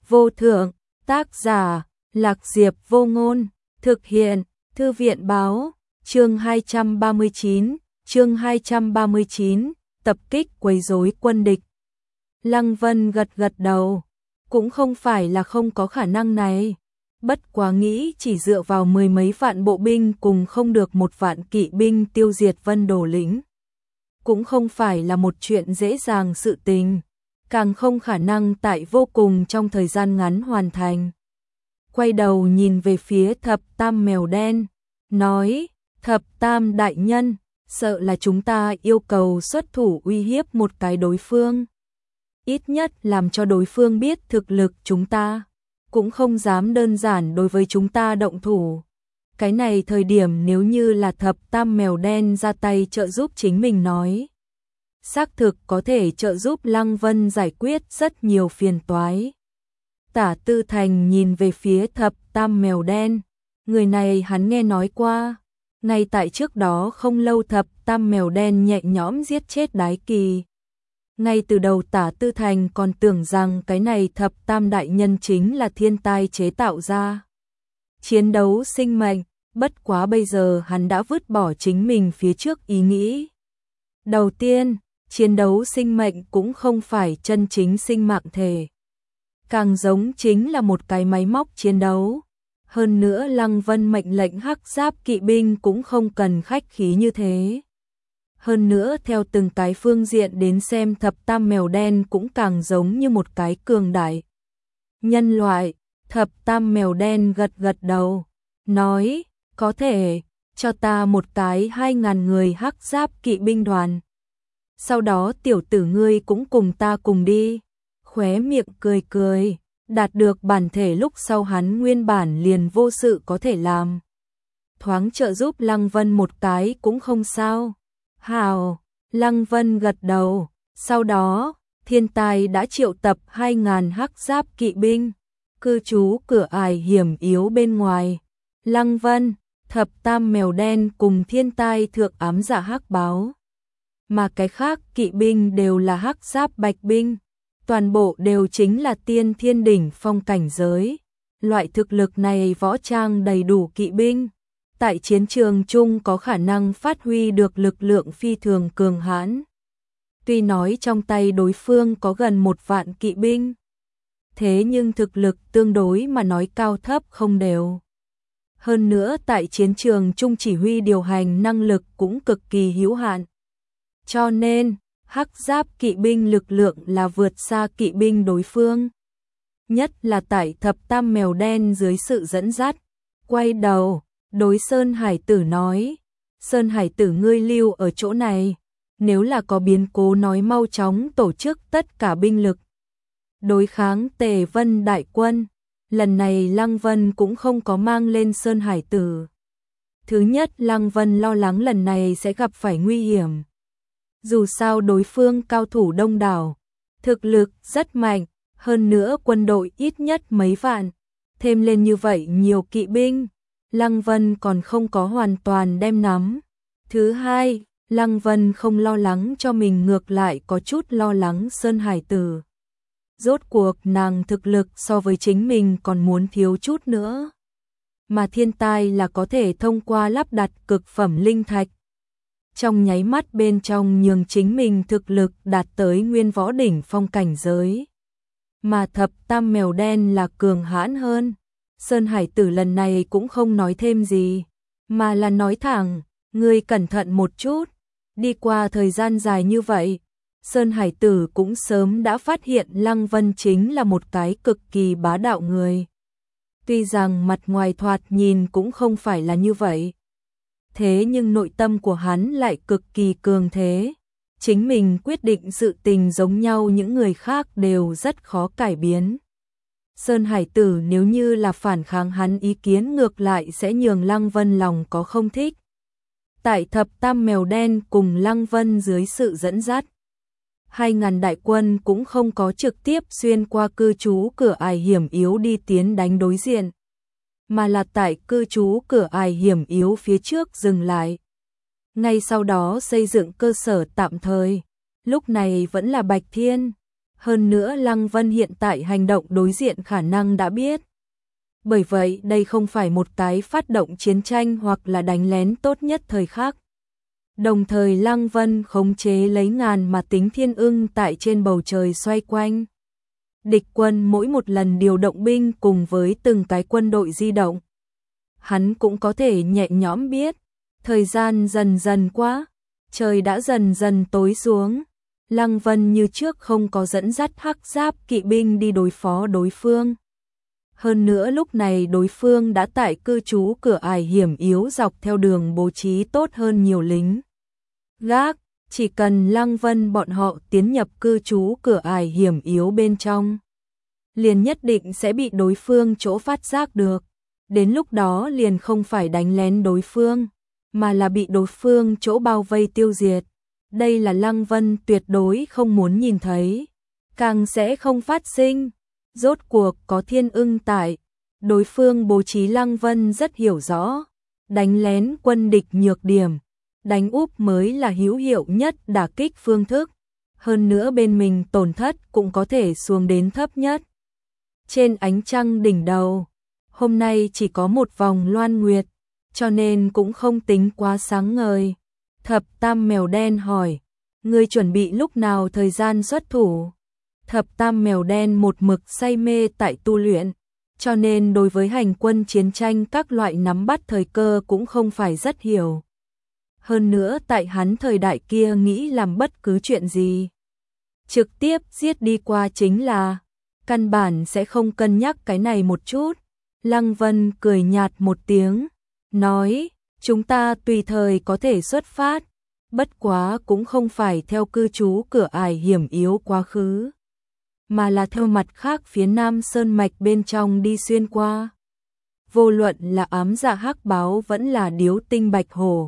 vô thượng, tác giả, Lạc Diệp Vô Ngôn, thực hiện, Thư viện báo, chương 239, tập kích quấy rối quân địch. Lăng Vân gật gật đầu, cũng không phải là không có khả năng này, bất quá nghĩ chỉ dựa vào mười mấy vạn bộ binh cùng không được một vạn kỵ binh tiêu diệt Vân Đồ lĩnh. Cũng không phải là một chuyện dễ dàng sự tình, càng không khả năng tại vô cùng trong thời gian ngắn hoàn thành. Quay đầu nhìn về phía Thập Tam Mèo Đen, nói, Thập Tam đại nhân, sợ là chúng ta yêu cầu xuất thủ uy hiếp một cái đối phương. Ít nhất làm cho đối phương biết thực lực chúng ta, cũng không dám đơn giản đối với chúng ta động thủ. Cái này thời điểm nếu như là Thập Tam Mèo Đen ra tay trợ giúp chính mình nói, xác thực có thể trợ giúp Lăng Vân giải quyết rất nhiều phiền toái. Tả Tư Thành nhìn về phía Thập Tam Mèo Đen, người này hắn nghe nói qua, ngay tại trước đó không lâu Thập Tam Mèo Đen nhẹ nhõm giết chết Đái Kỳ. Ngay từ đầu Tả Tư Thành còn tưởng rằng cái này Thập Tam đại nhân chính là thiên tai chế tạo ra. Chiến đấu sinh mệnh, bất quá bây giờ hắn đã vứt bỏ chính mình phía trước ý nghĩ. Đầu tiên, chiến đấu sinh mệnh cũng không phải chân chính sinh mạng thể. Càng giống chính là một cái máy móc chiến đấu. Hơn nữa Lăng Vân mệnh lệnh hắc giáp kỵ binh cũng không cần khách khí như thế. Hơn nữa theo từng cái phương diện đến xem Thập Tam Mèo Đen cũng càng giống như một cái cường đại nhân loại. Thập Tam Mèo Đen gật gật đầu, nói, có thể, cho ta một cái 2.000 người hắc giáp kỵ binh đoàn. Sau đó tiểu tử ngươi cũng cùng ta cùng đi. Khóe miệng cười cười, đạt được bản thể lúc sau hắn nguyên bản liền vô sự có thể làm. Thoáng trợ giúp Lăng Vân một cái cũng không sao. Hào, Lăng Vân gật đầu, sau đó, thiên tai đã triệu tập 2.000 hắc giáp kỵ binh, cư trú cửa ải hiểm yếu bên ngoài. Lăng Vân, Thập Tam Mèo Đen cùng thiên tai thượng ám giả hắc báo. Mà cái khác kỵ binh đều là hắc giáp bạch binh, toàn bộ đều chính là tiên thiên đỉnh phong cảnh giới. Loại thực lực này võ trang đầy đủ kỵ binh, tại chiến trường chung có khả năng phát huy được lực lượng phi thường cường hãn. Tuy nói trong tay đối phương có gần 1 vạn kỵ binh, thế nhưng thực lực tương đối mà nói cao thấp không đều. Hơn nữa tại chiến trường chung chỉ huy điều hành năng lực cũng cực kỳ hữu hạn. Cho nên, hắc giáp kỵ binh lực lượng là vượt xa kỵ binh đối phương. Nhất là tại Thập Tam Mèo Đen dưới sự dẫn dắt. Quay đầu, đối Sơn Hải Tử nói, Sơn Hải Tử ngươi lưu ở chỗ này, nếu là có biến cố nói mau chóng tổ chức tất cả binh lực. Đối kháng Tề Vân đại quân, lần này Lăng Vân cũng không có mang lên Sơn Hải Tử. Thứ nhất Lăng Vân lo lắng lần này sẽ gặp phải nguy hiểm. Dù sao đối phương cao thủ đông đảo, thực lực rất mạnh, hơn nữa quân đội ít nhất mấy vạn, thêm lên như vậy nhiều kỵ binh, Lăng Vân còn không có hoàn toàn đem nắm. Thứ hai, Lăng Vân không lo lắng cho mình ngược lại có chút lo lắng Sơn Hải Tử. Rốt cuộc nàng thực lực so với chính mình còn muốn thiếu chút nữa. Mà thiên tai là có thể thông qua lắp đặt cực phẩm linh thạch. Trong nháy mắt bên trong nhường chính mình thực lực đạt tới nguyên võ đỉnh phong cảnh giới. Mà Thập Tam Mèo Đen là cường hãn hơn. Sơn Hải Tử lần này cũng không nói thêm gì, mà là nói thẳng, ngươi cẩn thận một chút. Đi qua thời gian dài như vậy, Sơn Hải Tử cũng sớm đã phát hiện Lăng Vân chính là một cái cực kỳ bá đạo người. Tuy rằng mặt ngoài thoạt nhìn cũng không phải là như vậy, thế nhưng nội tâm của hắn lại cực kỳ cường thế. Chính mình quyết định sự tình giống nhau những người khác đều rất khó cải biến. Sơn Hải Tử nếu như là phản kháng hắn ý kiến ngược lại sẽ nhường Lăng Vân lòng có không thích. Tại Thập Tam Mèo Đen cùng Lăng Vân dưới sự dẫn dắt, 2.000 đại quân cũng không có trực tiếp xuyên qua cư trú cửa ải hiểm yếu đi tiến đánh đối diện, mà là tại cư trú cửa ải hiểm yếu phía trước dừng lại. Ngay sau đó xây dựng cơ sở tạm thời, lúc này vẫn là Bạch Thiên. Hơn nữa Lăng Vân hiện tại hành động đối diện khả năng đã biết. Bởi vậy đây không phải một cái phát động chiến tranh hoặc là đánh lén tốt nhất thời khắc. Đồng thời Lăng Vân khống chế lấy ngàn mà tính thiên ưng tại trên bầu trời xoay quanh. Địch quân mỗi một lần điều động binh cùng với từng cái quân đội di động. Hắn cũng có thể nhẹ nhõm biết. Thời gian dần dần qua, trời đã dần dần tối xuống. Lăng Vân như trước không có dẫn dắt hắc giáp kỵ binh đi đối phó đối phương. Hơn nữa lúc này đối phương đã tại cư trú cửa ải hiểm yếu dọc theo đường bố trí tốt hơn nhiều lính gác, chỉ cần Lăng Vân bọn họ tiến nhập cư trú cửa ải hiểm yếu bên trong, liền nhất định sẽ bị đối phương chỗ phát giác được. Đến lúc đó liền không phải đánh lén đối phương, mà là bị đối phương chỗ bao vây tiêu diệt. Đây là Lăng Vân tuyệt đối không muốn nhìn thấy, càng sẽ không phát sinh. Rốt cuộc có thiên ưng tại, đối phương bố trí Lăng Vân rất hiểu rõ, đánh lén quân địch nhược điểm, đánh úp mới là hữu hiệu nhất đả kích phương thức. Hơn nữa bên mình tổn thất cũng có thể xuống đến thấp nhất. Trên ánh trăng đỉnh đầu, hôm nay chỉ có một vòng loan nguyệt, cho nên cũng không tính quá sáng ngời. Thập Tam Mèo Đen hỏi, ngươi chuẩn bị lúc nào thời gian xuất thủ? Thập Tam Mèo Đen một mực say mê tại tu luyện, cho nên đối với hành quân chiến tranh các loại nắm bắt thời cơ cũng không phải rất hiểu. Hơn nữa tại hắn thời đại kia nghĩ làm bất cứ chuyện gì, trực tiếp giết đi qua chính là, căn bản sẽ không cân nhắc cái này một chút. Lăng Vân cười nhạt một tiếng, nói, chúng ta tùy thời có thể xuất phát, bất quá cũng không phải theo cư trú cửa ải hiểm yếu quá khứ, mà là theo mặt khác phía nam sơn mạch bên trong đi xuyên qua. Vô luận là ám dạ hắc báo vẫn là điếu tinh bạch hổ,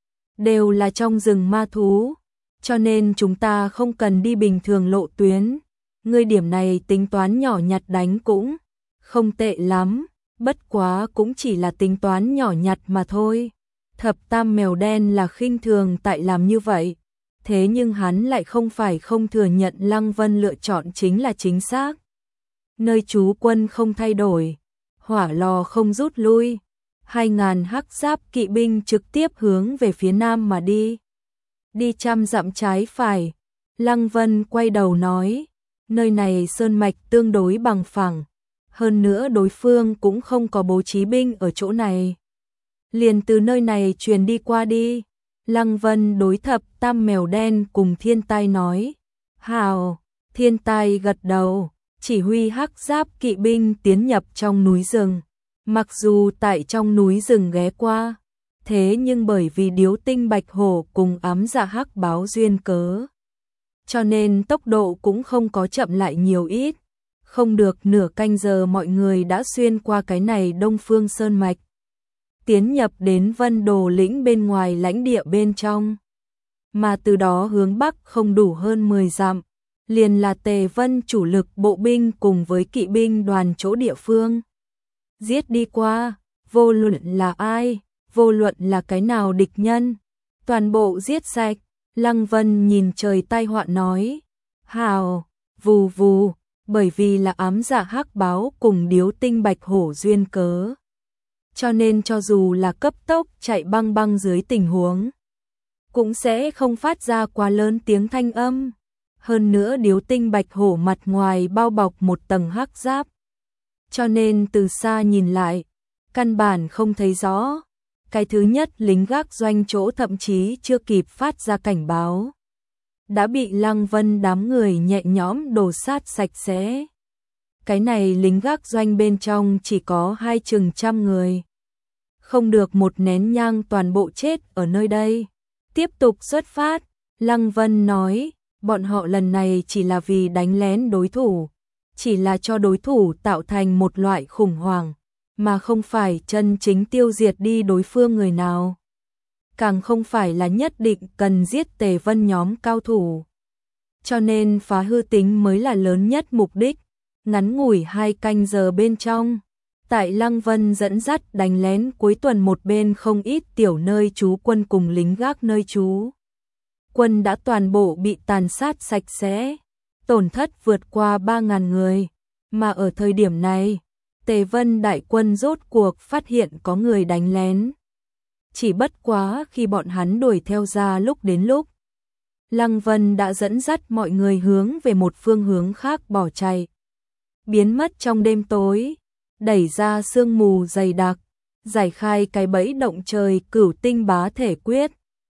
đều là trong rừng ma thú, cho nên chúng ta không cần đi bình thường lộ tuyến. Ngươi điểm này tính toán nhỏ nhặt đánh cũng không tệ lắm, bất quá cũng chỉ là tính toán nhỏ nhặt mà thôi. Thập Tam Mèo Đen là khinh thường tại làm như vậy, thế nhưng hắn lại không phải không thừa nhận Lăng Vân lựa chọn chính là chính xác. Nơi trú quân không thay đổi, hỏa lò không rút lui, 2.000 hắc giáp kỵ binh trực tiếp hướng về phía nam mà đi. Đi 100 dặm trái phải, Lăng Vân quay đầu nói, nơi này sơn mạch tương đối bằng phẳng, hơn nữa đối phương cũng không có bố trí binh ở chỗ này. Liền từ nơi này truyền đi qua đi. Lăng Vân đối Thập Tam Mèo Đen cùng Thiên Tai nói, hào. Thiên Tai gật đầu, chỉ huy hắc giáp kỵ binh tiến nhập trong núi rừng. Mặc dù tại trong núi rừng ghé qua, thế nhưng bởi vì điếu tinh bạch hổ cùng ám dạ hắc báo duyên cớ, cho nên tốc độ cũng không có chậm lại nhiều ít. Không được nửa canh giờ mọi người đã xuyên qua cái này Đông Phương Sơn Mạch, tiến nhập đến Vân Đồ lĩnh bên ngoài lãnh địa bên trong. Mà từ đó hướng Bắc không đủ hơn 10 dặm, liền là Tề Vân chủ lực bộ binh cùng với kỵ binh đoàn chỗ địa phương. Giết đi qua, vô luận là ai, vô luận là cái nào địch nhân, toàn bộ giết sạch. Lăng Vân nhìn trời tai họa nói, hào, vù vù, bởi vì là ám dạ hắc báo cùng điếu tinh bạch hổ duyên cớ, cho nên cho dù là cấp tốc chạy băng băng dưới tình huống, cũng sẽ không phát ra quá lớn tiếng thanh âm. Hơn nữa điếu tinh bạch hổ mặt ngoài bao bọc một tầng hắc giáp, cho nên từ xa nhìn lại, căn bản không thấy rõ. Cái thứ nhất lính gác doanh chỗ thậm chí chưa kịp phát ra cảnh báo, đã bị Lăng Vân đám người nhẹ nhõm đổ sát sạch sẽ. Cái này lính gác doanh bên trong chỉ có 200 người. Không được một nén nhang toàn bộ chết ở nơi đây. Tiếp tục xuất phát, Lăng Vân nói, bọn họ lần này chỉ là vì đánh lén đối thủ, chỉ là cho đối thủ tạo thành một loại khủng hoảng, mà không phải chân chính tiêu diệt đi đối phương người nào. Càng không phải là nhất định cần giết Tề Vân nhóm cao thủ. Cho nên phá hư tính mới là lớn nhất mục đích. Ngắn ngủi 2 canh giờ bên trong, tại Lăng Vân dẫn dắt đánh lén cuối tuần một bên không ít tiểu nơi trú quân cùng lính gác nơi trú quân đã toàn bộ bị tàn sát sạch sẽ. tổn thất vượt qua 3.000 người, mà ở thời điểm này, Tề Vân đại quân rốt cuộc phát hiện có người đánh lén. Chỉ bất quá khi bọn hắn đuổi theo ra lúc đến lúc, Lăng Vân đã dẫn dắt mọi người hướng về một phương hướng khác bỏ chạy, biến mất trong đêm tối, đẩy ra sương mù dày đặc, giải khai cái bẫy động trời Cửu Tinh Bá Thể Quyết.